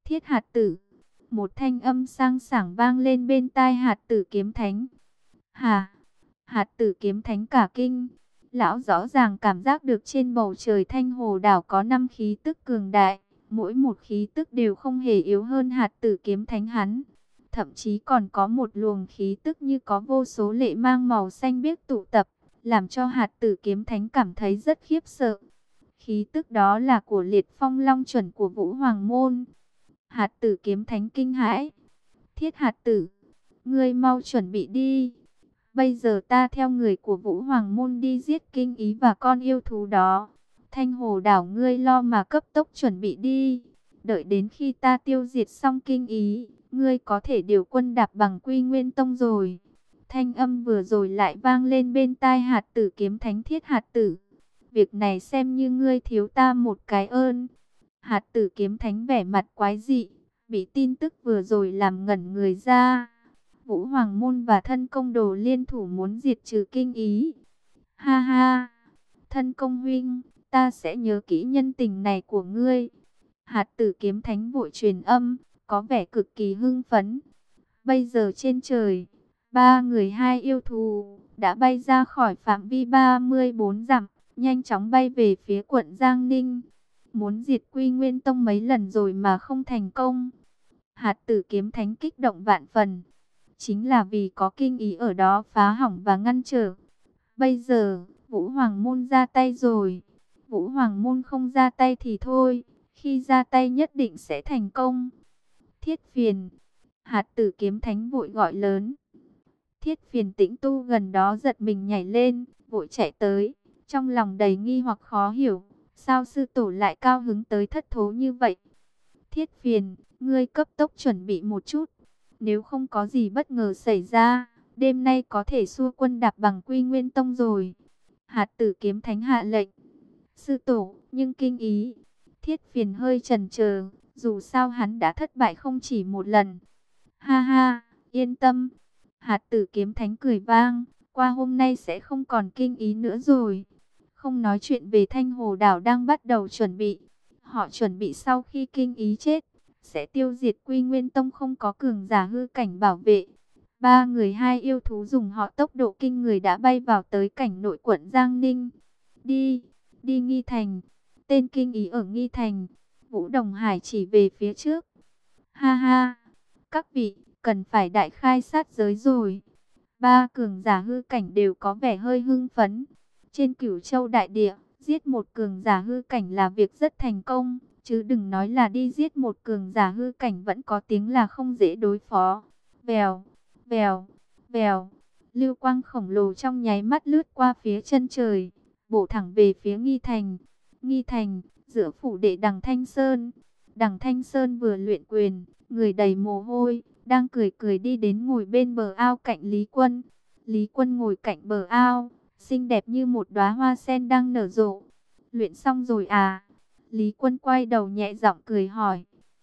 Thiết hạt tử. Một thanh âm sang sảng vang lên bên tai hạt tử kiếm thánh. Hà, hạt tử kiếm thánh cả kinh. Lão rõ ràng cảm giác được trên bầu trời Thanh Hồ đảo có 5 khí tức cường đại. Mỗi một khí tức đều không hề yếu hơn hạt tử kiếm thánh hắn. Thậm chí còn có một luồng khí tức như có vô số lệ mang màu xanh biếc tụ tập, làm cho hạt tử kiếm thánh cảm thấy rất khiếp sợ. Khí tức đó là của liệt phong long chuẩn của Vũ Hoàng Môn. Hạt tử kiếm thánh kinh hãi. Thiết hạt tử, ngươi mau chuẩn bị đi. Bây giờ ta theo người của Vũ Hoàng Môn đi giết Kinh Ý và con yêu thú đó. Thanh Hồ đảo ngươi lo mà cấp tốc chuẩn bị đi. Đợi đến khi ta tiêu diệt xong Kinh Ý, ngươi có thể điều quân đạp bằng Quy Nguyên Tông rồi. Thanh âm vừa rồi lại vang lên bên tai hạt tử kiếm thánh. Thiết hạt tử, việc này xem như ngươi thiếu ta một cái ơn. Hạt tử kiếm thánh vẻ mặt quái dị, bị tin tức vừa rồi làm ngẩn người ra. Vũ Hoàng Môn và Thân Công Đồ liên thủ muốn diệt trừ Kinh Ý. Ha ha, Thân Công huynh, ta sẽ nhớ kỹ nhân tình này của ngươi. Hạt tử kiếm thánh vội truyền âm, có vẻ cực kỳ hưng phấn. Bây giờ trên trời, ba người hai yêu thú đã bay ra khỏi phạm vi 34 dặm, nhanh chóng bay về phía quận Giang Ninh. Muốn diệt Quy Nguyên Tông mấy lần rồi mà không thành công. Hạt tử kiếm thánh kích động vạn phần. Chính là vì có Kinh Ý ở đó phá hỏng và ngăn trở. Bây giờ, Vũ Hoàng Môn ra tay rồi. Vũ Hoàng Môn không ra tay thì thôi. Khi ra tay nhất định sẽ thành công. Thiết Phiền. Hạt tử kiếm thánh vội gọi lớn. Thiết Phiền Tĩnh Tu gần đó giật mình nhảy lên, vội chạy tới. Trong lòng đầy nghi hoặc khó hiểu. Sao sư tổ lại cao hứng tới thất thố như vậy? Thiết Phiền, ngươi cấp tốc chuẩn bị một chút. Nếu không có gì bất ngờ xảy ra, đêm nay có thể xua quân đạp bằng Quy Nguyên Tông rồi. Hạt tử kiếm thánh hạ lệnh. Sư tổ, nhưng Kinh Ý. Thiết Phiền hơi chần chờ, dù sao hắn đã thất bại không chỉ một lần. Ha ha, yên tâm. Hạt tử kiếm thánh cười vang, qua hôm nay sẽ không còn Kinh Ý nữa rồi. Không nói chuyện về Thanh Hồ đảo đang bắt đầu chuẩn bị. Họ chuẩn bị sau khi Kinh Ý chết, sẽ tiêu diệt Quy Nguyên Tông không có cường giả hư cảnh bảo vệ. Ba người hai yêu thú dùng họ tốc độ kinh người đã bay vào tới cảnh nội quận Giang Ninh. Đi, đi Nghi Thành. Tên Kinh Ý ở Nghi Thành. Vũ Đồng Hải chỉ về phía trước. Ha ha, các vị, cần phải đại khai sát giới rồi. Ba cường giả hư cảnh đều có vẻ hơi hưng phấn. Trên Cửu Châu đại địa, giết một cường giả hư cảnh là việc rất thành công. Chứ đừng nói là đi giết một cường giả hư cảnh vẫn có tiếng là không dễ đối phó. Vèo, vèo, vèo. Lưu quang khổng lồ trong nháy mắt lướt qua phía chân trời, bổ thẳng về phía Nghi Thành. Nghi Thành, giữa phủ đệ Đằng Thanh Sơn. Đằng Thanh Sơn vừa luyện quyền, người đầy mồ hôi, đang cười cười đi đến ngồi bên bờ ao cạnh Lý Quân. Lý Quân ngồi cạnh bờ ao, xinh đẹp như một đóa hoa sen đang nở rộ. Luyện xong rồi à? Lý Quân quay đầu nhẹ giọng cười hỏi.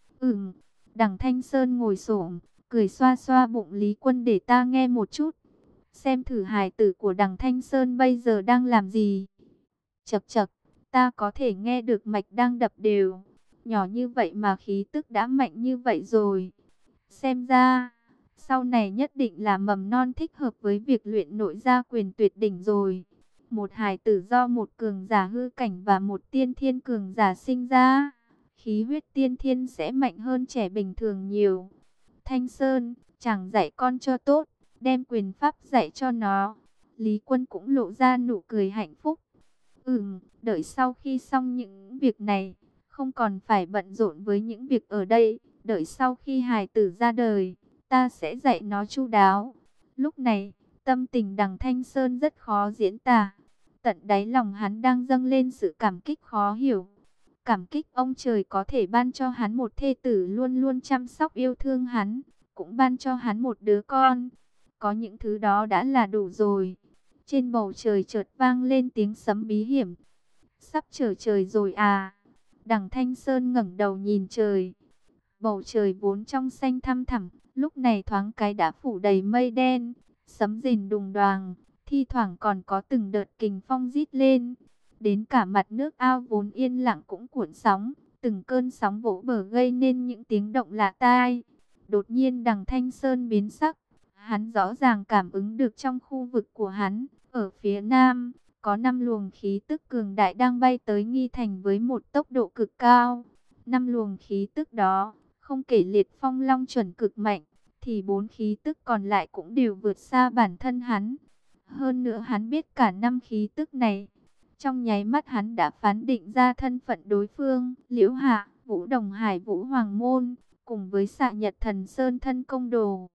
Đằng Thanh Sơn ngồi xổm, cười xoa xoa bụng Lý Quân để ta nghe một chút. Xem thử hài tử của đằng Thanh Sơn bây giờ đang làm gì. Chậc chậc, ta có thể nghe được mạch đang đập đều. Nhỏ như vậy mà khí tức đã mạnh như vậy rồi. Xem ra, sau này nhất định là mầm non thích hợp với việc luyện nội gia quyền tuyệt đỉnh rồi. Một hài tử do một cường giả hư cảnh và một tiên thiên cường giả sinh ra, khí huyết tiên thiên sẽ mạnh hơn trẻ bình thường nhiều. Thanh Sơn, chẳng dạy con cho tốt, đem quyền pháp dạy cho nó. Lý Quân cũng lộ ra nụ cười hạnh phúc. Đợi sau khi xong những việc này, không còn phải bận rộn với những việc ở đây. Đợi sau khi hài tử ra đời, ta sẽ dạy nó chu đáo. Lúc này, tâm tình đằng Thanh Sơn rất khó diễn tả. Tận đáy lòng hắn đang dâng lên sự cảm kích khó hiểu. Cảm kích ông trời có thể ban cho hắn một thê tử luôn luôn chăm sóc yêu thương hắn, cũng ban cho hắn một đứa con. Có những thứ đó đã là đủ rồi. Trên bầu trời chợt vang lên tiếng sấm bí hiểm. Sắp trở trời rồi à? Đằng Thanh Sơn ngẩng đầu nhìn trời. Bầu trời vốn trong xanh thăm thẳm, lúc này thoáng cái đã phủ đầy mây đen, sấm rền đùng đoàng, thi thoảng còn có từng đợt kình phong rít lên. Đến cả mặt nước ao vốn yên lặng cũng cuộn sóng, từng cơn sóng vỗ bờ gây nên những tiếng động lạ tai. Đột nhiên Đằng Thanh Sơn biến sắc, hắn rõ ràng cảm ứng được trong khu vực của hắn, ở phía nam, có 5 luồng khí tức cường đại đang bay tới Nghi Thành với một tốc độ cực cao. 5 luồng khí tức đó, không kể Liệt Phong Long chuẩn cực mạnh, thì 4 khí tức còn lại cũng đều vượt xa bản thân hắn. Hơn nữa hắn biết cả 5 khí tức này. Trong nháy mắt hắn đã phán định ra thân phận đối phương, Liễu Hạ, Vũ Đồng Hải, Vũ Hoàng Môn, cùng với Xạ Nhật Thần Sơn Thân Công Đồ.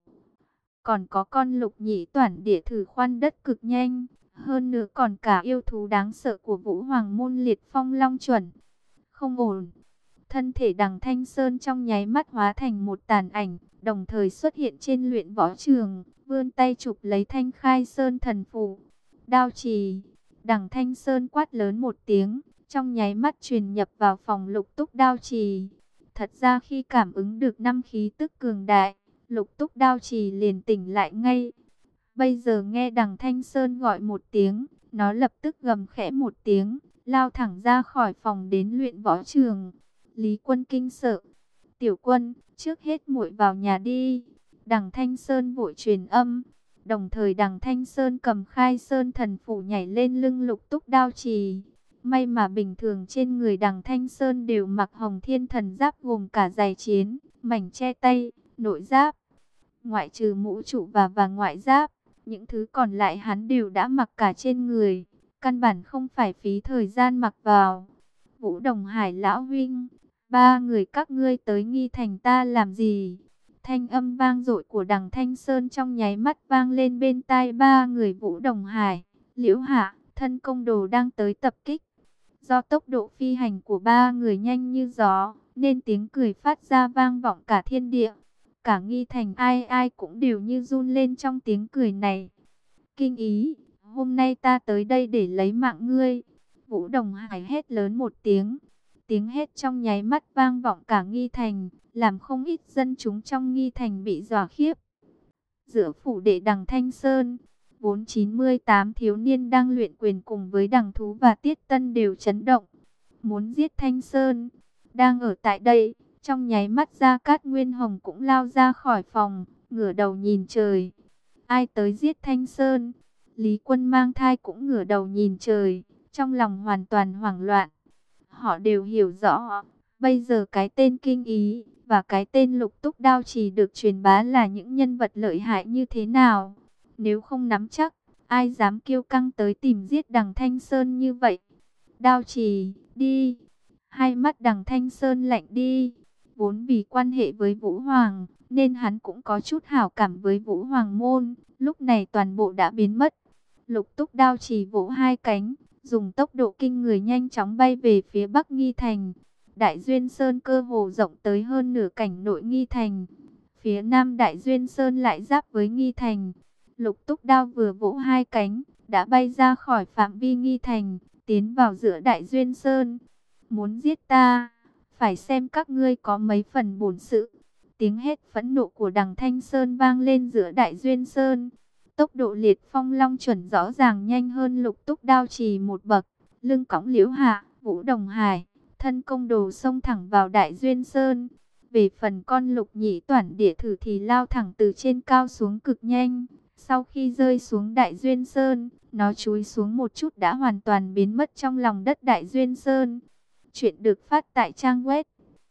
Còn có con Lục Nhĩ Toản Địa thử khoan đất cực nhanh, hơn nữa còn cả yêu thú đáng sợ của Vũ Hoàng Môn Liệt Phong Long chuẩn. Không ổn. Thân thể Đằng Thanh Sơn trong nháy mắt hóa thành một tàn ảnh, đồng thời xuất hiện trên luyện võ trường, vươn tay chụp lấy Thanh Khai Sơn Thần Phù. Đao trì. Đằng Thanh Sơn quát lớn một tiếng, trong nháy mắt truyền nhập vào phòng Lục Túc đao trì. Thật ra khi cảm ứng được 5 khí tức cường đại, Lục Túc đao trì liền tỉnh lại ngay. Bây giờ nghe Đằng Thanh Sơn gọi một tiếng, nó lập tức gầm khẽ một tiếng, lao thẳng ra khỏi phòng đến luyện võ trường. Lý Quân kinh sợ. Tiểu Quân, trước hết muội vào nhà đi. Đằng Thanh Sơn vội truyền âm. Đồng thời Đằng Thanh Sơn cầm Khai Sơn Thần Phủ nhảy lên lưng Lục Túc đao trì. May mà bình thường trên người Đằng Thanh Sơn đều mặc Hồng Thiên Thần Giáp gồm cả giày chiến, mảnh che tay, nội giáp. Ngoại trừ mũ trụ và ngoại giáp, những thứ còn lại hắn đều đã mặc cả trên người. Căn bản không phải phí thời gian mặc vào. Vũ Đồng Hải lão huynh, 3 người các ngươi tới Nghi Thành ta làm gì? Thanh âm vang dội của Đằng Thanh Sơn trong nháy mắt vang lên bên tai 3 người Vũ Đồng Hải, Liễu Hạ, Thân Công Đồ đang tới tập kích. Do tốc độ phi hành của 3 người nhanh như gió, nên tiếng cười phát ra vang vọng cả thiên địa. Cả Nghi Thành ai ai cũng đều như run lên trong tiếng cười này. Kinh Ý, hôm nay ta tới đây để lấy mạng ngươi. Vũ Đồng Hải hét lớn một tiếng. Tiếng hét trong nháy mắt vang vọng cả Nghi Thành, làm không ít dân chúng trong Nghi Thành bị dọa khiếp. Giữa phủ đệ Đằng Thanh Sơn, vốn 98 thiếu niên đang luyện quyền cùng với Đằng Thú và Tiết Tân đều chấn động. Muốn giết Thanh Sơn, đang ở tại đây. Trong nháy mắt Gia Cát Nguyên Hồng cũng lao ra khỏi phòng, ngửa đầu nhìn trời. Ai tới giết Thanh Sơn? Lý Quân mang thai cũng ngửa đầu nhìn trời, trong lòng hoàn toàn hoảng loạn. Họ đều hiểu rõ, bây giờ cái tên Kinh Ý và cái tên Lục Túc đao trì được truyền bá là những nhân vật lợi hại như thế nào. Nếu không nắm chắc, ai dám kiêu căng tới tìm giết Đằng Thanh Sơn như vậy? Đao trì, đi! Hai mắt Đằng Thanh Sơn lạnh đi. Vốn vì quan hệ với Vũ Hoàng, nên hắn cũng có chút hảo cảm với Vũ Hoàng môn. Lúc này toàn bộ đã biến mất. Lục Túc đao trì vỗ 2 cánh, dùng tốc độ kinh người nhanh chóng bay về phía Bắc Nghi Thành. Đại Duyên Sơn cơ hồ rộng tới hơn nửa cảnh nội Nghi Thành. Phía Nam Đại Duyên Sơn lại giáp với Nghi Thành. Lục Túc đao vừa vỗ 2 cánh, đã bay ra khỏi phạm vi Nghi Thành, tiến vào giữa Đại Duyên Sơn. Muốn giết ta, phải xem các ngươi có mấy phần bổn sự. Tiếng hét phẫn nộ của Đằng Thanh Sơn vang lên giữa Đại Duyên Sơn. Tốc độ Liệt Phong Long chuẩn rõ ràng nhanh hơn Lục Túc đao trì một bậc. Lưng cõng Liễu Hạ, Vũ Đồng Hải, Thân Công Đồ xông thẳng vào Đại Duyên Sơn. Về phần con Lục Nhĩ Toản Địa thử thì lao thẳng từ trên cao xuống cực nhanh. Sau khi rơi xuống Đại Duyên Sơn, nó chúi xuống một chút đã hoàn toàn biến mất trong lòng đất Đại Duyên Sơn. Chuyện được phát tại trang web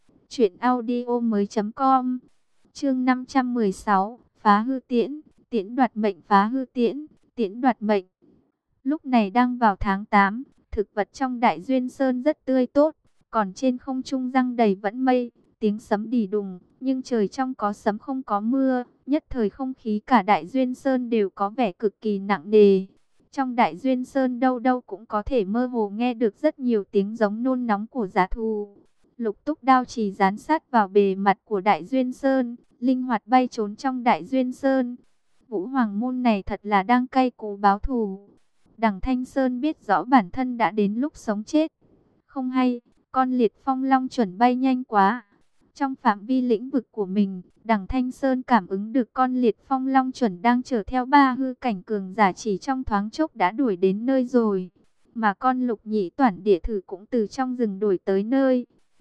truyệnaudiomoi.com. Chương 516, phá hư tiễn, tiễn đoạt mệnh, phá hư tiễn, tiễn đoạt mệnh. Lúc này đang vào tháng 8, thực vật trong Đại Duyên Sơn rất tươi tốt, còn trên không trung giăng đầy vẫn mây, tiếng sấm đì đùng, nhưng trời trong có sấm không có mưa, nhất thời không khí cả Đại Duyên Sơn đều có vẻ cực kỳ nặng nề. Trong Đại Duyên Sơn đâu đâu cũng có thể mơ hồ nghe được rất nhiều tiếng giống nôn nóng của dã thú. Lục Túc đao trì dán sát vào bề mặt của Đại Duyên Sơn, linh hoạt bay trốn trong Đại Duyên Sơn. Vũ Hoàng môn này thật là đang cay cú báo thù. Đằng Thanh Sơn biết rõ bản thân đã đến lúc sống chết. Không hay, con Liệt Phong Long chuẩn bay nhanh quá. Trong phạm vi lĩnh vực của mình, Đằng Thanh Sơn cảm ứng được con Liệt Phong Long chuẩn đang chở theo 3 hư cảnh cường giả chỉ trong thoáng chốc đã đuổi đến nơi rồi. Mà con Lục Nhĩ Toản Địa thử cũng từ trong rừng đuổi tới nơi.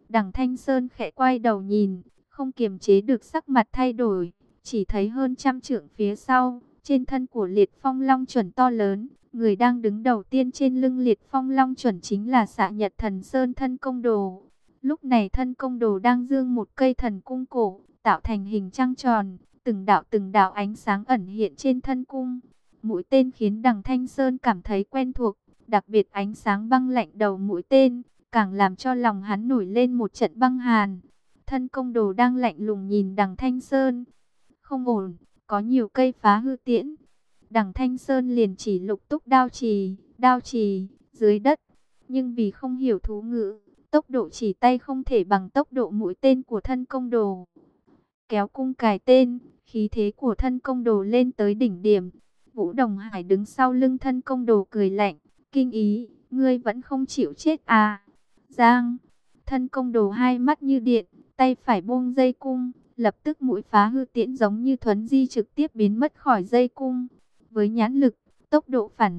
Đằng Thanh Sơn khẽ quay đầu nhìn, không kiềm chế được sắc mặt thay đổi, chỉ thấy hơn trăm trượng phía sau, trên thân của Liệt Phong Long chuẩn to lớn, người đang đứng đầu tiên trên lưng Liệt Phong Long chuẩn chính là Xạ Nhật Thần Sơn Thân Công Đồ. Lúc này Thân Công Đồ đang giương một cây thần cung cổ, tạo thành hình trăng tròn, từng đạo ánh sáng ẩn hiện trên thân cung. Mũi tên khiến Đằng Thanh Sơn cảm thấy quen thuộc, đặc biệt ánh sáng băng lạnh đầu mũi tên, càng làm cho lòng hắn nổi lên một trận băng hàn. Thân Công Đồ đang lạnh lùng nhìn Đằng Thanh Sơn. Không ổn, có nhiều cây phá hư tiễn. Đằng Thanh Sơn liền chỉ Lục Túc đao trì, dưới đất. Nhưng vì không hiểu thú ngữ, tốc độ chỉ tay không thể bằng tốc độ mũi tên của Thân Công Đồ. Kéo cung cài tên, khí thế của Thân Công Đồ lên tới đỉnh điểm. Vũ Đồng Hải đứng sau lưng Thân Công Đồ cười lạnh, kinh ý, ngươi vẫn không chịu chết à? Giang, Thân Công Đồ hai mắt như điện, tay phải buông dây cung, lập tức mũi phá hư tiễn giống như thuấn di trực tiếp biến mất khỏi dây cung. Với nhãn lực, tốc độ phản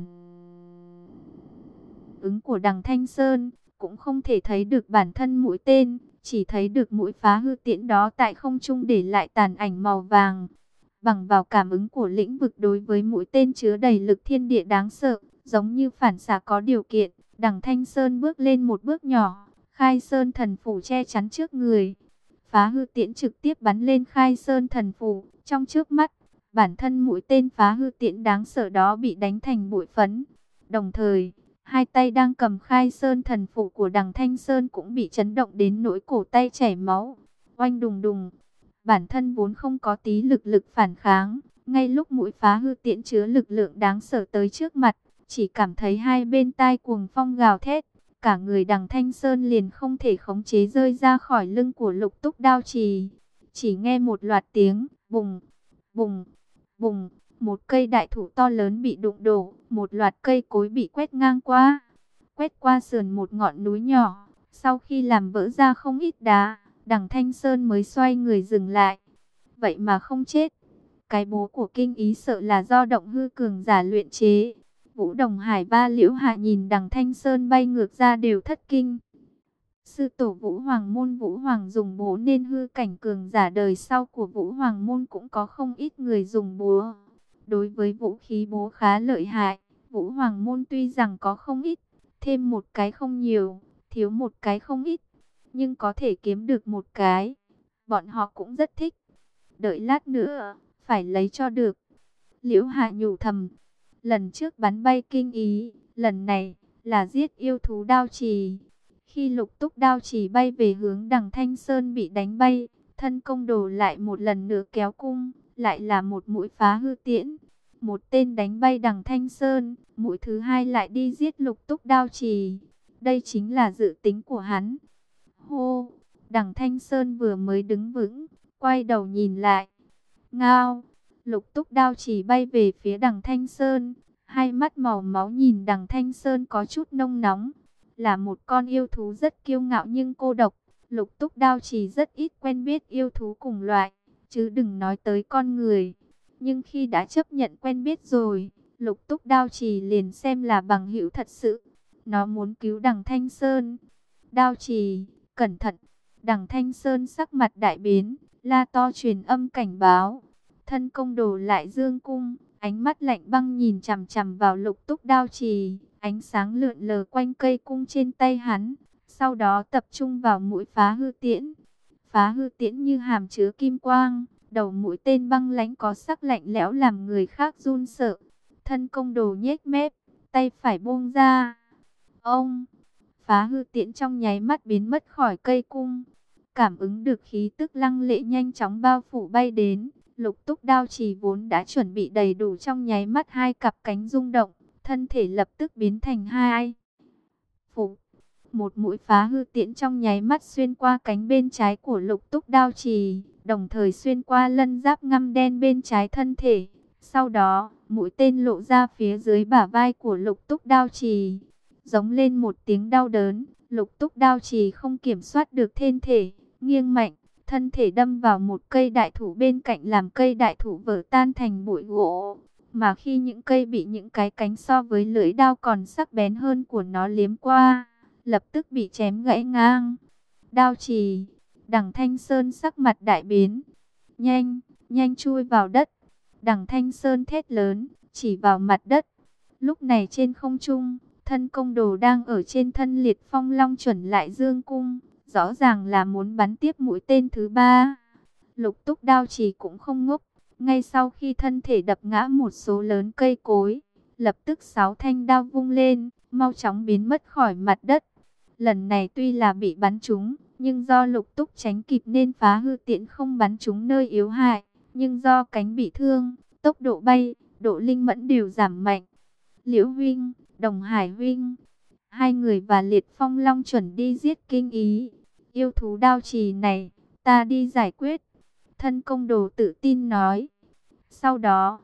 ứng của Đằng Thanh Sơn, cũng không thể thấy được bản thân mũi tên, chỉ thấy được mũi phá hư tiễn đó tại không trung để lại tàn ảnh màu vàng. Bằng vào cảm ứng của lĩnh vực đối với mũi tên chứa đầy lực thiên địa đáng sợ, giống như phản xạ có điều kiện, Đằng Thanh Sơn bước lên một bước nhỏ, Khai Sơn Thần Phủ che chắn trước người. Phá hư tiễn trực tiếp bắn lên Khai Sơn Thần Phủ, trong chớp mắt, bản thân mũi tên phá hư tiễn đáng sợ đó bị đánh thành bụi phấn. Đồng thời, hai tay đang cầm Khai Sơn Thần Phủ của Đằng Thanh Sơn cũng bị chấn động đến nỗi cổ tay chảy máu. Oanh đùng đùng, bản thân vốn không có tí lực phản kháng, ngay lúc mũi phá hư tiễn chứa lực lượng đáng sợ tới trước mặt, chỉ cảm thấy hai bên tai cuồng phong gào thét, cả người Đằng Thanh Sơn liền không thể khống chế rơi ra khỏi lưng của Lục Túc đao trì. Chỉ nghe một loạt tiếng bùng, bùng, bùng, một cây đại thụ to lớn bị đụng đổ, một loạt cây cối bị quét ngang qua, quét qua sườn một ngọn núi nhỏ. Sau khi làm vỡ ra không ít đá, Đằng Thanh Sơn mới xoay người dừng lại. Vậy mà không chết. Cái bố của kinh ý sợ là do động hư cường giả luyện chế. Vũ Đồng Hải ba Liễu Hạ nhìn Đằng Thanh Sơn bay ngược ra đều thất kinh. Sư tổ Vũ Hoàng Môn Vũ Hoàng dùng búa nên hư cảnh cường giả đời sau của Vũ Hoàng Môn cũng có không ít người dùng búa. Đối với vũ khí búa khá lợi hại, Vũ Hoàng Môn tuy rằng có không ít, thêm một cái không nhiều, thiếu một cái không ít, nhưng có thể kiếm được một cái, bọn họ cũng rất thích. Đợi lát nữa, phải lấy cho được. Liễu Hạ nhủ thầm, lần trước bắn bay kinh ý, lần này là giết yêu thú đao trì. Khi Lục Túc đao trì bay về hướng Đằng Thanh Sơn bị đánh bay, Thân Công Đồ lại một lần nữa kéo cung, lại là một mũi phá hư tiễn. Một tên đánh bay Đằng Thanh Sơn, mũi thứ hai lại đi giết Lục Túc đao trì. Đây chính là dự tính của hắn. Hô, Đằng Thanh Sơn vừa mới đứng vững, quay đầu nhìn lại. Ngao, Lục Túc đao trì bay về phía Đằng Thanh Sơn, hai mắt màu máu nhìn Đằng Thanh Sơn có chút nông nóng. Là một con yêu thú rất kiêu ngạo nhưng cô độc, Lục Túc đao trì rất ít quen biết yêu thú cùng loại, chứ đừng nói tới con người. Nhưng khi đã chấp nhận quen biết rồi, Lục Túc đao trì liền xem là bằng hữu thật sự. Nó muốn cứu Đằng Thanh Sơn. Đao trì, cẩn thận. Đằng Thanh Sơn sắc mặt đại biến, la to truyền âm cảnh báo. Thân Công Đồ lại dương cung, ánh mắt lạnh băng nhìn chằm chằm vào Lục Túc đao trì. Ánh sáng lượn lờ quanh cây cung trên tay hắn, sau đó tập trung vào mũi phá hư tiễn. Phá hư tiễn như hàm chứa kim quang, đầu mũi tên băng lãnh có sắc lạnh lẽo làm người khác run sợ. Thân Công Đồ nhếch mép, tay phải buông ra. Ông, phá hư tiễn trong nháy mắt biến mất khỏi cây cung. Cảm ứng được khí tức lăng lệ nhanh chóng bao phủ bay đến. Lục Túc đao trì vốn đã chuẩn bị đầy đủ, trong nháy mắt hai cặp cánh rung động, thân thể lập tức biến thành hai. Phủ, một mũi phá hư tiễn trong nháy mắt xuyên qua cánh bên trái của Lục Túc đao trì, đồng thời xuyên qua lân giáp ngăm đen bên trái thân thể. Sau đó, mũi tên lộ ra phía dưới bả vai của Lục Túc đao trì. Giống lên một tiếng đau đớn, Lục Túc đao trì không kiểm soát được thân thể, nghiêng mạnh, thân thể đâm vào một cây đại thụ bên cạnh làm cây đại thụ vỡ tan thành bụi gỗ. Mà khi những cây bị những cái cánh so với lưỡi đao còn sắc bén hơn của nó liếm qua, lập tức bị chém gãy ngang. đao trì. Đằng Thanh Sơn sắc mặt đại biến. Nhanh, nhanh chui vào đất. Đằng Thanh Sơn thét lớn, chỉ vào mặt đất. Lúc này trên không trung, thân công đồ đang ở trên thân Liệt Phong Long chuẩn lại dương cung. Rõ ràng là muốn bắn tiếp mũi tên thứ ba. Lục Túc đao trì cũng không ngốc. Ngay sau khi thân thể đập ngã một số lớn cây cối, lập tức 6 thanh đao vung lên, mau chóng biến mất khỏi mặt đất. Lần này tuy là bị bắn trúng, nhưng do Lục Túc tránh kịp nên phá hư tiễn không bắn trúng nơi yếu hại. Nhưng do cánh bị thương, tốc độ bay, độ linh mẫn đều giảm mạnh. Liễu huynh, Đồng Hải huynh, hai người và Liệt Phong Long chuẩn đi giết Kinh Ý. Yêu thú đao trì này, ta đi giải quyết. Thân công đồ tự tin nói. Sau đó,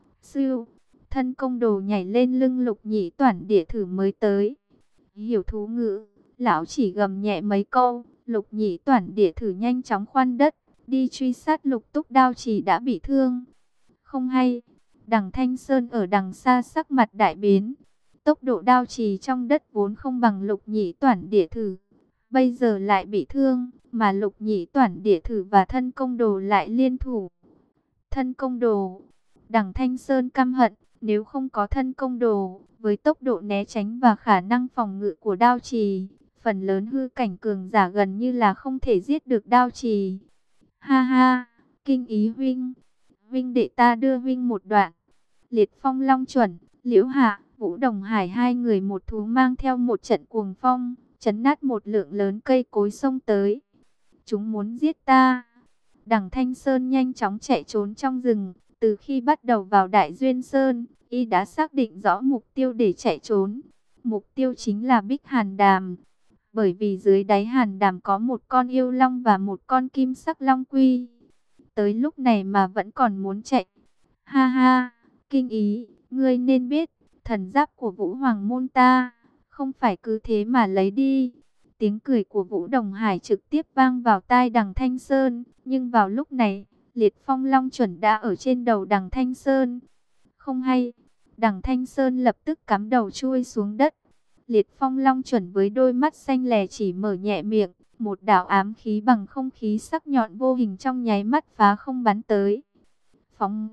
thân công đồ nhảy lên lưng Lục Nhĩ Toản Địa Thử mới tới. Hiểu thú ngữ, lão chỉ gầm nhẹ mấy câu, Lục Nhĩ Toản Địa Thử nhanh chóng khoan đất, đi truy sát Lục Túc đao trì đã bị thương. Không hay, đằng Thanh Sơn ở đằng xa sắc mặt đại biến. Tốc độ đao trì trong đất vốn không bằng Lục Nhĩ Toản Địa Thử, bây giờ lại bị thương, mà Lục Nhĩ Toản Địa Thử và thân công đồ lại liên thủ. Thân công đồ, đằng Thanh Sơn căm hận, nếu không có thân công đồ, với tốc độ né tránh và khả năng phòng ngự của đao trì, phần lớn hư cảnh cường giả gần như là không thể giết được đao trì. Ha ha, Kinh Ý huynh, huynh đệ ta đưa huynh một đoạn. Liệt Phong Long chuẩn, Liễu Hạ, Vũ Đồng Hải hai người một thú mang theo một trận cuồng phong, chấn nát một lượng lớn cây cối xông tới. Chúng muốn giết ta. Đằng Thanh Sơn nhanh chóng chạy trốn trong rừng. Từ khi bắt đầu vào Đại Duyên Sơn, y đã xác định rõ mục tiêu để chạy trốn. Mục tiêu chính là Bích Hàn Đàm. Bởi vì dưới đáy Hàn Đàm có một con yêu long và một con kim sắc long quy. Tới lúc này mà vẫn còn muốn chạy. Ha ha, Kinh Ý, ngươi nên biết, thần giáp của Vũ Hoàng môn ta, không phải cứ thế mà lấy đi. Tiếng cười của Vũ Đồng Hải trực tiếp vang vào tai đằng Thanh Sơn. Nhưng vào lúc này, Liệt Phong Long chuẩn đã ở trên đầu đằng Thanh Sơn. Không hay, đằng Thanh Sơn lập tức cắm đầu chui xuống đất. Liệt Phong Long chuẩn với đôi mắt xanh lè chỉ mở nhẹ miệng. Một đạo ám khí bằng không khí sắc nhọn vô hình trong nháy mắt phá không bắn tới. Phóng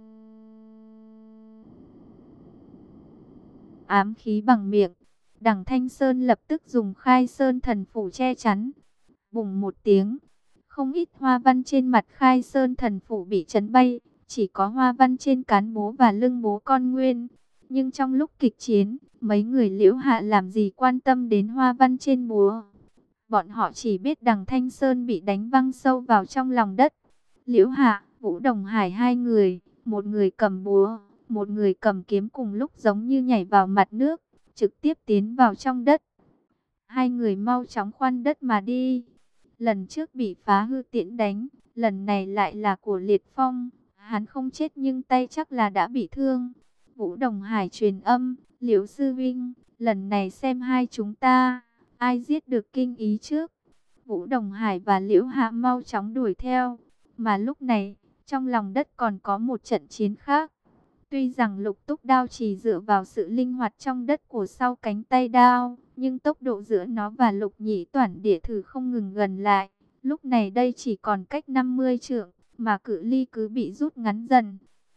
ám khí bằng miệng. Đằng Thanh Sơn lập tức dùng Khai Sơn Thần Phủ che chắn. Bùng một tiếng, không ít hoa văn trên mặt Khai Sơn Thần Phủ bị chấn bay, chỉ có hoa văn trên cán bố và lưng bố con nguyên. Nhưng trong lúc kịch chiến, mấy người Liễu Hạ làm gì quan tâm đến hoa văn trên búa. Bọn họ chỉ biết đằng Thanh Sơn bị đánh văng sâu vào trong lòng đất. Liễu Hạ, Vũ Đồng Hải hai người, một người cầm búa, một người cầm kiếm cùng lúc giống như nhảy vào mặt nước, trực tiếp tiến vào trong đất. Hai người mau chóng khoan đất mà đi. Lần trước bị phá hư tiễn đánh, lần này lại là của Liệt Phong. Hắn không chết nhưng tay chắc là đã bị thương. Vũ Đồng Hải truyền âm, Liễu sư vinh, lần này xem hai chúng ta, ai giết được Kinh Ý trước. Vũ Đồng Hải và Liễu Hạ mau chóng đuổi theo. Mà lúc này, trong lòng đất còn có một trận chiến khác. Tuy rằng Lục Túc đao chỉ dựa vào sự linh hoạt trong đất của sau cánh tay đao, nhưng tốc độ giữa nó và Lục Nhĩ Toản Địa Thử không ngừng gần lại. Lúc này đây chỉ còn cách 50 trượng, mà cự ly cứ bị rút ngắn dần.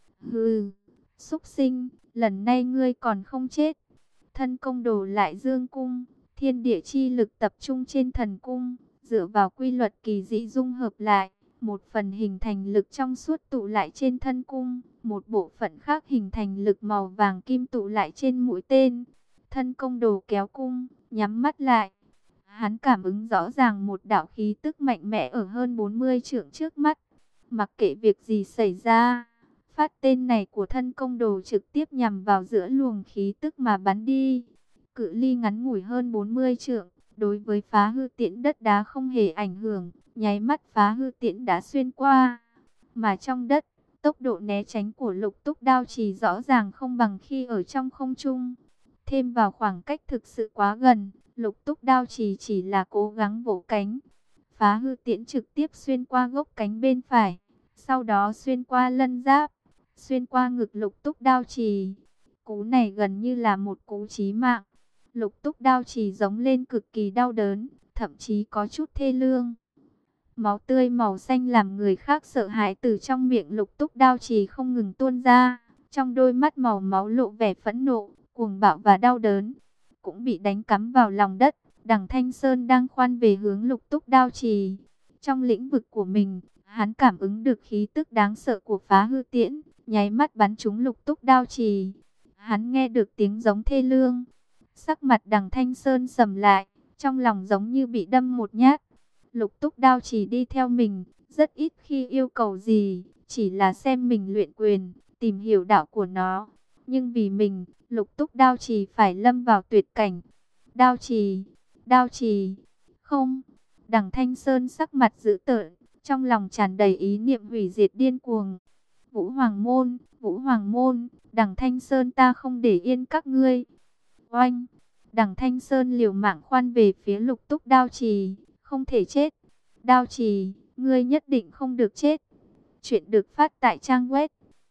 Hừ, xúc sinh, lần này ngươi còn không chết. Thân công đồ lại dương cung, thiên địa chi lực tập trung trên thần cung, dựa vào quy luật kỳ dị dung hợp lại. Một phần hình thành lực trong suốt tụ lại trên thân cung, một bộ phận khác hình thành lực màu vàng kim tụ lại trên mũi tên. Thân công đồ kéo cung, nhắm mắt lại. Hắn cảm ứng rõ ràng một đạo khí tức mạnh mẽ ở hơn 40 trượng trước mắt. Mặc kệ việc gì xảy ra, phát tên này của thân công đồ trực tiếp nhằm vào giữa luồng khí tức mà bắn đi. Cự ly ngắn ngủi hơn 40 trượng, đối với phá hư tiễn đất đá không hề ảnh hưởng. Nháy mắt phá hư tiễn đã xuyên qua. Mà trong đất, tốc độ né tránh của Lục Túc đao chỉ rõ ràng không bằng khi ở trong không trung. Thêm vào khoảng cách thực sự quá gần, Lục Túc đao chỉ là cố gắng vỗ cánh. Phá hư tiễn trực tiếp xuyên qua gốc cánh bên phải, sau đó xuyên qua lân giáp, xuyên qua ngực Lục Túc đao chỉ. Cú này gần như là một cú chí mạng. Lục Túc đao chỉ giống lên cực kỳ đau đớn, thậm chí có chút thê lương. Máu tươi màu xanh làm người khác sợ hãi từ trong miệng Lục Túc Đao Trì không ngừng tuôn ra, trong đôi mắt màu máu lộ vẻ phẫn nộ, cuồng bạo và đau đớn. Cũng bị đánh cắm vào lòng đất, Đằng Thanh Sơn đang khoan về hướng Lục Túc Đao Trì. Trong lĩnh vực của mình, hắn cảm ứng được khí tức đáng sợ của Phá Hư Tiễn, nháy mắt bắn trúng Lục Túc Đao Trì. Hắn nghe được tiếng giống thê lương. Sắc mặt Đằng Thanh Sơn sầm lại, trong lòng giống như bị đâm một nhát. Lục Túc Đao Trì đi theo mình, rất ít khi yêu cầu gì, chỉ là xem mình luyện quyền, tìm hiểu đạo của nó. Nhưng vì mình, Lục Túc Đao Trì phải lâm vào tuyệt cảnh. Đao Trì, Đao Trì, không. Đằng Thanh Sơn sắc mặt dữ tợn, trong lòng tràn đầy ý niệm hủy diệt điên cuồng. Vũ Hoàng Môn, Đằng Thanh Sơn ta không để yên các ngươi. Oanh, Đằng Thanh Sơn liều mạng khoan về phía Lục Túc Đao Trì, không thể chết. Đao Trì, ngươi nhất định không được chết. Chuyện được phát tại trang web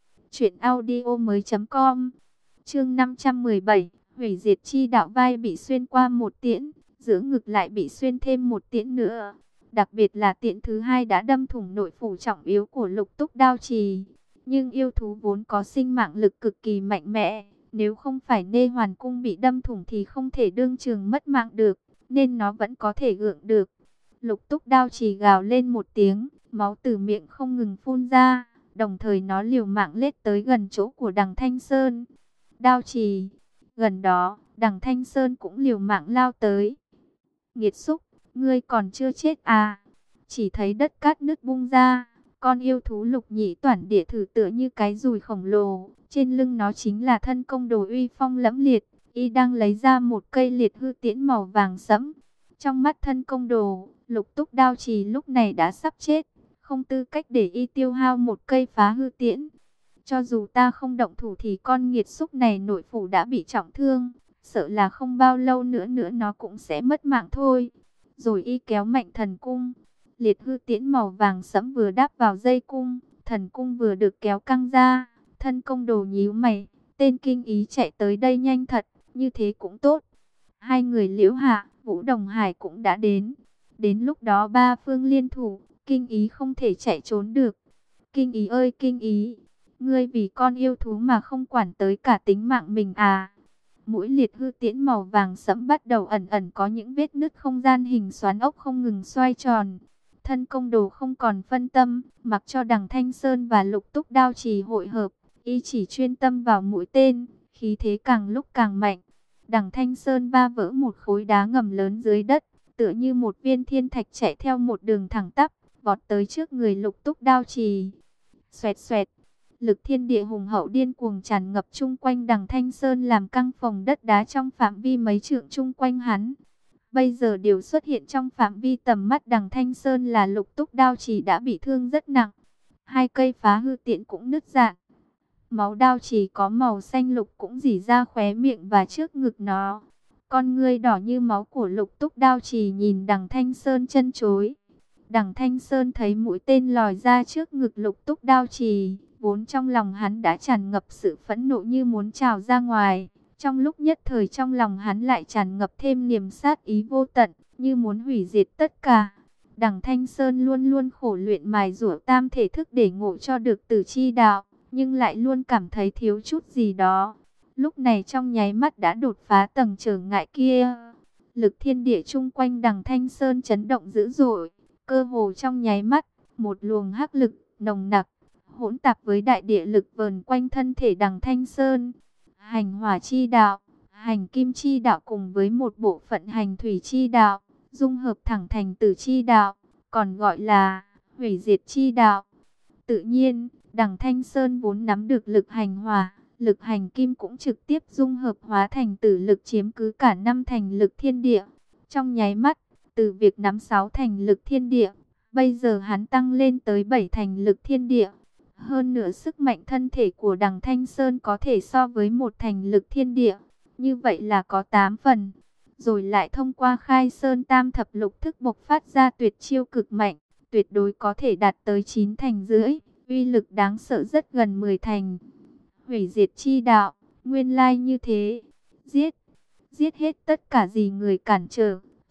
truyệnaudiomoi.com. Chương 517, hủy diệt chi đạo. Vai bị xuyên qua một tiễn, giữa ngực lại bị xuyên thêm một tiễn nữa. Đặc biệt là tiễn thứ hai đã đâm thủng nội phủ trọng yếu của Lục Túc Đao Trì. Nhưng yêu thú vốn có sinh mạng lực cực kỳ mạnh mẽ, nếu không phải Nê Hoàn Cung bị đâm thủng thì không thể đương trường mất mạng được, nên nó vẫn có thể gượng được. Lục Túc Đao Trì gào lên một tiếng, máu từ miệng không ngừng phun ra, đồng thời nó liều mạng lết tới gần chỗ của Đằng Thanh Sơn. Đao Trì, gần đó, Đằng Thanh Sơn cũng liều mạng lao tới. Nghiệt xúc, ngươi còn chưa chết à? Chỉ thấy đất cát nứt bung ra, con yêu thú Lục Nhĩ Toản Địa Thử tựa như cái dùi khổng lồ, trên lưng nó chính là thân công đồ uy phong lẫm liệt, y đang lấy ra một cây liệt hư tiễn màu vàng sẫm. Trong mắt thân công đồ, Lục Túc Đao Trì lúc này đã sắp chết, không tư cách để y tiêu hao một cây phá hư tiễn. Cho dù ta không động thủ thì con nghiệt xúc này nội phủ đã bị trọng thương, sợ là không bao lâu nữa nó cũng sẽ mất mạng thôi. Rồi y kéo mạnh thần cung. Liệt hư tiễn màu vàng sẫm vừa đáp vào dây cung, thần cung vừa được kéo căng ra. Thân công đồ nhíu mày, tên kinh ý chạy tới đây nhanh thật, như thế cũng tốt. Hai người Liễu Hạ, Vũ Đồng Hải cũng đã đến. Đến lúc đó ba phương liên thủ, kinh ý không thể chạy trốn được. Kinh ý ơi kinh ý, ngươi vì con yêu thú mà không quản tới cả tính mạng mình à? Mũi liệt hư tiễn màu vàng sẫm bắt đầu ẩn ẩn có những vết nứt không gian hình xoắn ốc không ngừng xoay tròn. Thân công đồ không còn phân tâm, mặc cho Đằng Thanh Sơn và Lục Túc Đao Trì hội hợp, y chỉ chuyên tâm vào mũi tên, khí thế càng lúc càng mạnh. Đằng Thanh Sơn va vỡ một khối đá ngầm lớn dưới đất, tựa như một viên thiên thạch chạy theo một đường thẳng tắp, vọt tới trước người Lục Túc Đao Trì. Xoẹt xoẹt, lực thiên địa hùng hậu điên cuồng tràn ngập chung quanh Đằng Thanh Sơn, làm căng phồng đất đá trong phạm vi mấy trượng chung quanh hắn. Bây giờ điều xuất hiện trong phạm vi tầm mắt Đằng Thanh Sơn là Lục Túc Đao Trì đã bị thương rất nặng. Hai cây phá hư tiễn cũng nứt rạn. Máu Đao Trì có màu xanh lục cũng rỉ ra khóe miệng và trước ngực nó. Con ngươi đỏ như máu của Lục Túc Đao Trì nhìn Đằng Thanh Sơn chân chối. Đằng Thanh Sơn thấy mũi tên lòi ra trước ngực Lục Túc Đao Trì, vốn trong lòng hắn đã tràn ngập sự phẫn nộ như muốn trào ra ngoài. Trong lúc nhất thời trong lòng hắn lại tràn ngập thêm niềm sát ý vô tận, như muốn hủy diệt tất cả. Đằng Thanh Sơn luôn luôn khổ luyện mài giũa tam thể thức để ngộ cho được tử chi đạo, nhưng lại luôn cảm thấy thiếu chút gì đó. Lúc này trong nháy mắt đã đột phá tầng trở ngại kia. Lực thiên địa chung quanh Đằng Thanh Sơn chấn động dữ dội, cơ hồ trong nháy mắt, một luồng hắc lực nồng nặc hỗn tạp với đại địa lực vờn quanh thân thể Đằng Thanh Sơn. Hành hỏa chi đạo, hành kim chi đạo cùng với một bộ phận hành thủy chi đạo, dung hợp thẳng thành tử chi đạo, còn gọi là hủy diệt chi đạo. Tự nhiên, Đằng Thanh Sơn vốn nắm được lực hành hỏa, lực hành kim cũng trực tiếp dung hợp hóa thành tử lực, chiếm cứ cả 5 thành lực thiên địa. Trong nháy mắt, từ việc nắm 6 thành lực thiên địa, bây giờ hắn tăng lên tới 7 thành lực thiên địa. Hơn nữa sức mạnh thân thể của Đằng Thanh Sơn có thể so với một thành lực thiên địa, như vậy là có 8 phần. Rồi lại thông qua khai sơn tam thập lục thức bộc phát ra tuyệt chiêu cực mạnh, tuyệt đối có thể đạt tới 9 thành rưỡi, uy lực đáng sợ rất gần 10 thành. Hủy diệt chi đạo, nguyên lai như thế, giết hết tất cả gì người cản trở,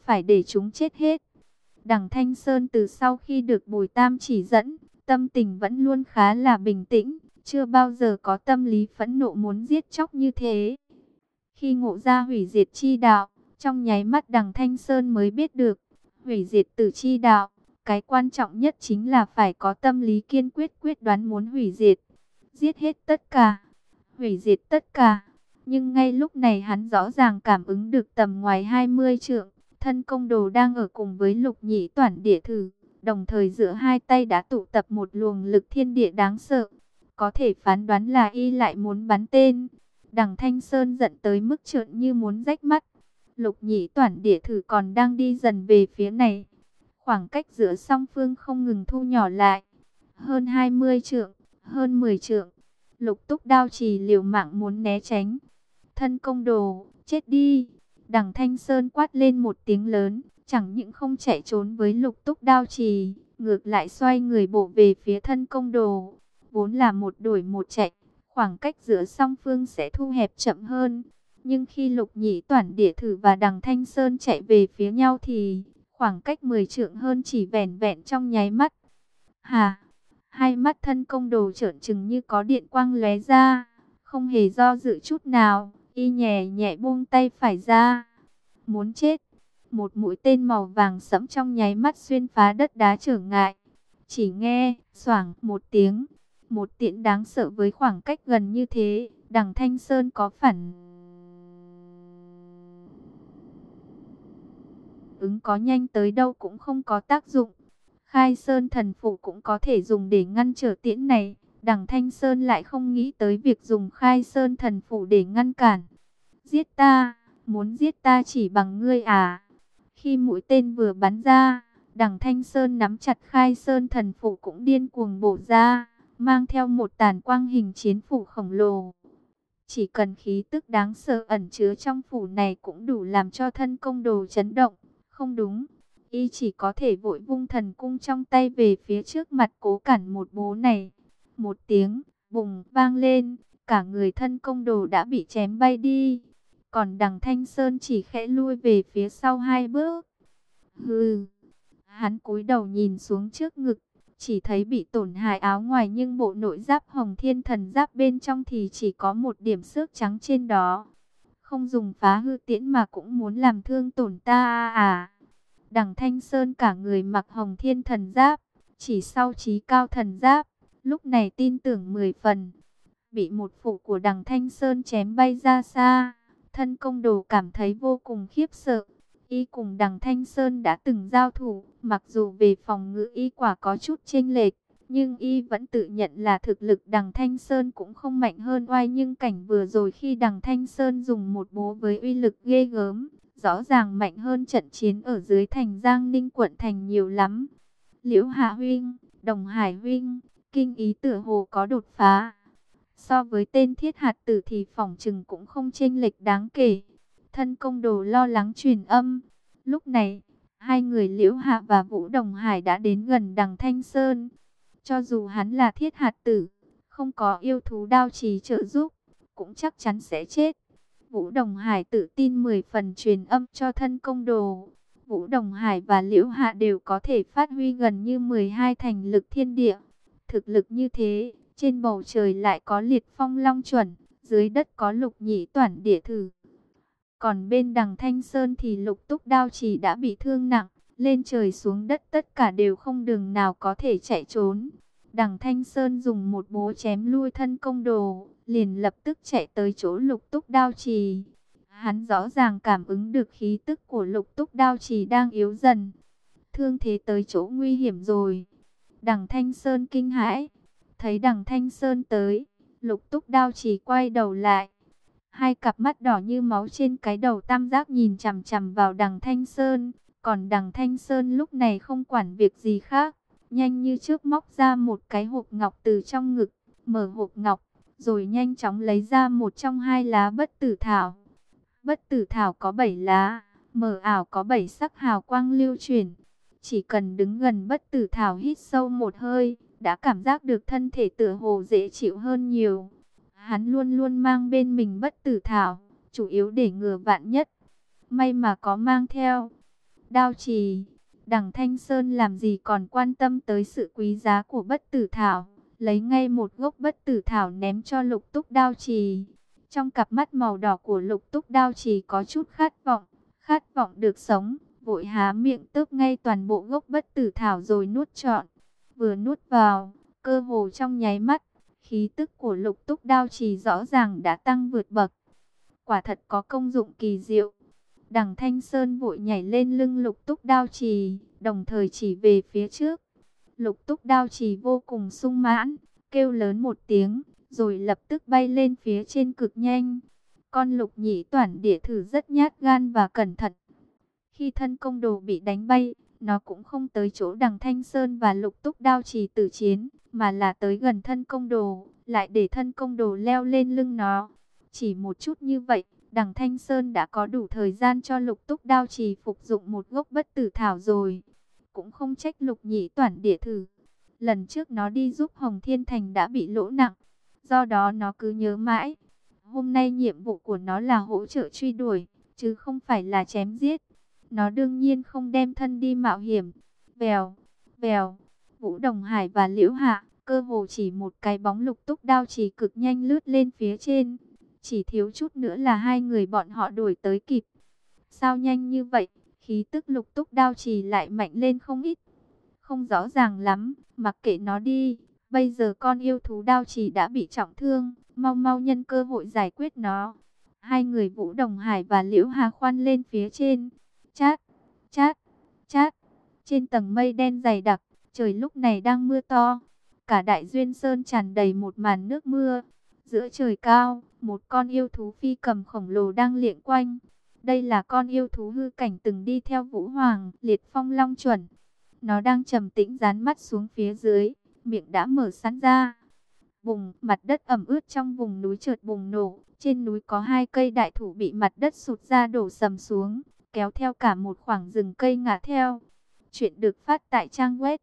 phải để chúng chết hết. Đằng Thanh Sơn từ sau khi được Bùi Tam chỉ dẫn, tâm tình vẫn luôn khá là bình tĩnh, chưa bao giờ có tâm lý phẫn nộ muốn giết chóc như thế. Khi ngộ ra hủy diệt chi đạo, trong nháy mắt Đằng Thanh Sơn mới biết được, hủy diệt tử chi đạo, cái quan trọng nhất chính là phải có tâm lý kiên quyết quyết đoán muốn hủy diệt, giết hết tất cả, hủy diệt tất cả. Nhưng ngay lúc này hắn rõ ràng cảm ứng được tầm ngoài 20 trượng, thân công đồ đang ở cùng với Lục Nhĩ Toản Địa Thử, đồng thời giữa hai tay đã tụ tập một luồng lực thiên địa đáng sợ. Có thể phán đoán là y lại muốn bắn tên. Đằng Thanh Sơn giận tới mức trợn như muốn rách mắt. Lục Nhĩ Toản Địa Thử còn đang đi dần về phía này. Khoảng cách giữa song phương không ngừng thu nhỏ lại. Hơn 20 trượng, hơn 10 trượng. Lục Túc Đao Trì liều mạng muốn né tránh. Thân công đồ, chết đi. Đằng Thanh Sơn quát lên một tiếng lớn, chẳng những không chạy trốn với Lục Túc Đao Trì, ngược lại xoay người bổ về phía thân công đồ. Vốn là một đuổi một chạy, khoảng cách giữa song phương sẽ thu hẹp chậm hơn. Nhưng khi Lục Nhĩ Toản Địa Thử và Đằng Thanh Sơn chạy về phía nhau thì khoảng cách 10 trượng hơn chỉ vẻn vẹn trong nháy mắt. Hà, hai mắt thân công đồ trợn trừng như có điện quang lóe ra, không hề do dự chút nào, y nhẹ nhẹ buông tay phải ra. Muốn chết. Một mũi tên màu vàng sẫm trong nháy mắt xuyên phá đất đá trở ngại. Chỉ nghe xoảng một tiếng, một tiễn đáng sợ với khoảng cách gần như thế, Đằng Thanh Sơn có phản ứng có nhanh tới đâu cũng không có tác dụng. Khai Sơn thần phụ cũng có thể dùng để ngăn trở tiễn này, Đằng Thanh Sơn lại không nghĩ tới việc dùng Khai Sơn thần phụ để ngăn cản. Giết ta, muốn giết ta chỉ bằng ngươi à? Khi mũi tên vừa bắn ra, Đằng Thanh Sơn nắm chặt Khai Sơn thần phụ cũng điên cuồng bổ ra, mang theo một tàn quang hình chiến phủ khổng lồ. Chỉ cần khí tức đáng sợ ẩn chứa trong phủ này cũng đủ làm cho thân công đồ chấn động. Không đúng, y chỉ có thể vội vung thần cung trong tay về phía trước mặt cố cản một bố này. Một tiếng bùng vang lên, cả người thân công đồ đã bị chém bay đi. Còn Đằng Thanh Sơn chỉ khẽ lui về phía sau 2 bước. Hừ, hắn cúi đầu nhìn xuống trước ngực, chỉ thấy bị tổn hại áo ngoài nhưng bộ nội giáp Hồng Thiên Thần Giáp bên trong thì chỉ có một điểm xước trắng trên đó. Không dùng phá hư tiễn mà cũng muốn làm thương tổn ta à? Đằng Thanh Sơn cả người mặc Hồng Thiên Thần Giáp, chỉ sau Chí Cao Thần Giáp, lúc này tin tưởng 10 phần. Bị một phủ của Đằng Thanh Sơn chém bay ra xa, thân công đồ cảm thấy vô cùng khiếp sợ. Y cùng Đằng Thanh Sơn đã từng giao thủ, mặc dù về phòng ngự y quả có chút chênh lệch, nhưng y vẫn tự nhận là thực lực Đằng Thanh Sơn cũng không mạnh hơn oai. Nhưng cảnh vừa rồi khi Đằng Thanh Sơn dùng một búa với uy lực ghê gớm, rõ ràng mạnh hơn trận chiến ở dưới thành Giang Ninh quận thành nhiều lắm. Liễu Hạ huynh, Đồng Hải huynh, kinh ý tựa hồ có đột phá. So với tên thiết hạt tử thì phỏng chừng cũng không chênh lệch đáng kể. Thân công đồ lo lắng truyền âm. Lúc này, hai người Liễu Hạ và Vũ Đồng Hải đã đến gần Đằng Thanh Sơn. Cho dù hắn là thiết hạt tử, không có yêu thú đao trì trợ giúp, cũng chắc chắn sẽ chết. Vũ Đồng Hải tự tin 10 phần truyền âm cho thân công đồ. Vũ Đồng Hải và Liễu Hạ đều có thể phát huy gần như 12 thành lực thiên địa. Thực lực như thế, trên bầu trời lại có Liệt Phong Long chuẩn, dưới đất có Lục Nhĩ Toản Địa Thử. Còn bên Đằng Thanh Sơn thì Lục Túc Đao Trì đã bị thương nặng, lên trời xuống đất tất cả đều không đường nào có thể chạy trốn. Đằng Thanh Sơn dùng một búa chém lui thân công đồ, liền lập tức chạy tới chỗ Lục Túc Đao Trì. Hắn rõ ràng cảm ứng được khí tức của Lục Túc Đao Trì đang yếu dần. Thương thế tới chỗ nguy hiểm rồi. Đằng Thanh Sơn kinh hãi. Thấy Đằng Thanh Sơn tới, Lục Túc Đao Trì quay đầu lại. Hai cặp mắt đỏ như máu trên cái đầu tam giác nhìn chằm chằm vào Đằng Thanh Sơn. Còn Đằng Thanh Sơn lúc này không quản việc gì khác, nhanh như trước móc ra một cái hộp ngọc từ trong ngực, mở hộp ngọc, rồi nhanh chóng lấy ra một trong 2 lá bất tử thảo. Bất tử thảo có 7 lá, mờ ảo có 7 sắc hào quang lưu chuyển. Chỉ cần đứng gần bất tử thảo hít sâu một hơi, đã cảm giác được thân thể tựa hồ dễ chịu hơn nhiều. Hắn luôn luôn mang bên mình bất tử thảo, chủ yếu để ngừa vạn nhất. May mà có mang theo. đao trì. Đằng Thanh Sơn làm gì còn quan tâm tới sự quý giá của bất tử thảo, lấy ngay một gốc bất tử thảo ném cho Lục Túc Đao Trì. Trong cặp mắt màu đỏ của Lục Túc Đao Trì có chút khát vọng được sống, vội há miệng tước ngay toàn bộ gốc bất tử thảo rồi nuốt trọn. Vừa nuốt vào, cơ hồ trong nháy mắt, khí tức của Lục Túc Đao Trì rõ ràng đã tăng vượt bậc. Quả thật có công dụng kỳ diệu. Đằng Thanh Sơn vội nhảy lên lưng Lục Túc Đao Trì, đồng thời chỉ về phía trước. Lục Túc Đao Trì vô cùng sung mãn, kêu lớn một tiếng, rồi lập tức bay lên phía trên cực nhanh. Con Lục Nhĩ Toản Địa Thử rất nhát gan và cẩn thận. Khi thân công đồ bị đánh bay, nó cũng không tới chỗ đằng Thanh Sơn và Lục Túc Đao Trì tử chiến, mà là tới gần thân công đồ, lại để thân công đồ leo lên lưng nó. Chỉ một chút như vậy, đằng Thanh Sơn đã có đủ thời gian cho Lục Túc Đao Trì phục dụng một gốc bất tử thảo rồi. Cũng không trách Lục Nhĩ Toản Địa Thử. Lần trước nó đi giúp Hồng Thiên Thành đã bị lỗ nặng, do đó nó cứ nhớ mãi. Hôm nay nhiệm vụ của nó là hỗ trợ truy đuổi, chứ không phải là chém giết. Nó đương nhiên không đem thân đi mạo hiểm. Vèo, vèo, Vũ Đồng Hải và Liễu Hạ, cơ hồ chỉ một cái bóng Lục Túc Đao Trì cực nhanh lướt lên phía trên. Chỉ thiếu chút nữa là hai người bọn họ đuổi tới kịp. Sao nhanh như vậy, khí tức Lục Túc Đao Trì lại mạnh lên không ít. Không rõ ràng lắm, mặc kệ nó đi. Bây giờ con yêu thú Đao Trì đã bị trọng thương, mau mau nhân cơ hội giải quyết nó. Hai người Vũ Đồng Hải và Liễu Hà khoan lên phía trên. Chát, chát, chát. Trên tầng mây đen dày đặc, trời lúc này đang mưa to. Cả Đại Duyên Sơn tràn đầy một màn nước mưa. Giữa trời cao, một con yêu thú phi cầm khổng lồ đang liệng quanh. Đây là con yêu thú hư cảnh từng đi theo Vũ Hoàng, Liệt Phong Long Chuẩn. Nó đang trầm tĩnh dán mắt xuống phía dưới, miệng đã mở sẵn ra. Vùng mặt đất ẩm ướt trong vùng núi chợt bùng nổ. Trên núi có hai cây đại thụ bị mặt đất sụt ra đổ sầm xuống, kéo theo cả một khoảng rừng cây ngả theo. Chuyện được phát tại trang web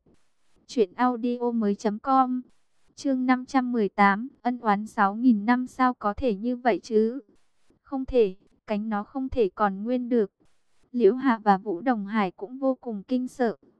truyệnaudiomoi.com. Chương 518, ân oán 6000 năm sao có thể như vậy chứ? Không thể, cánh nó không thể còn nguyên được. Liễu Hạ và Vũ Đồng Hải cũng vô cùng kinh sợ.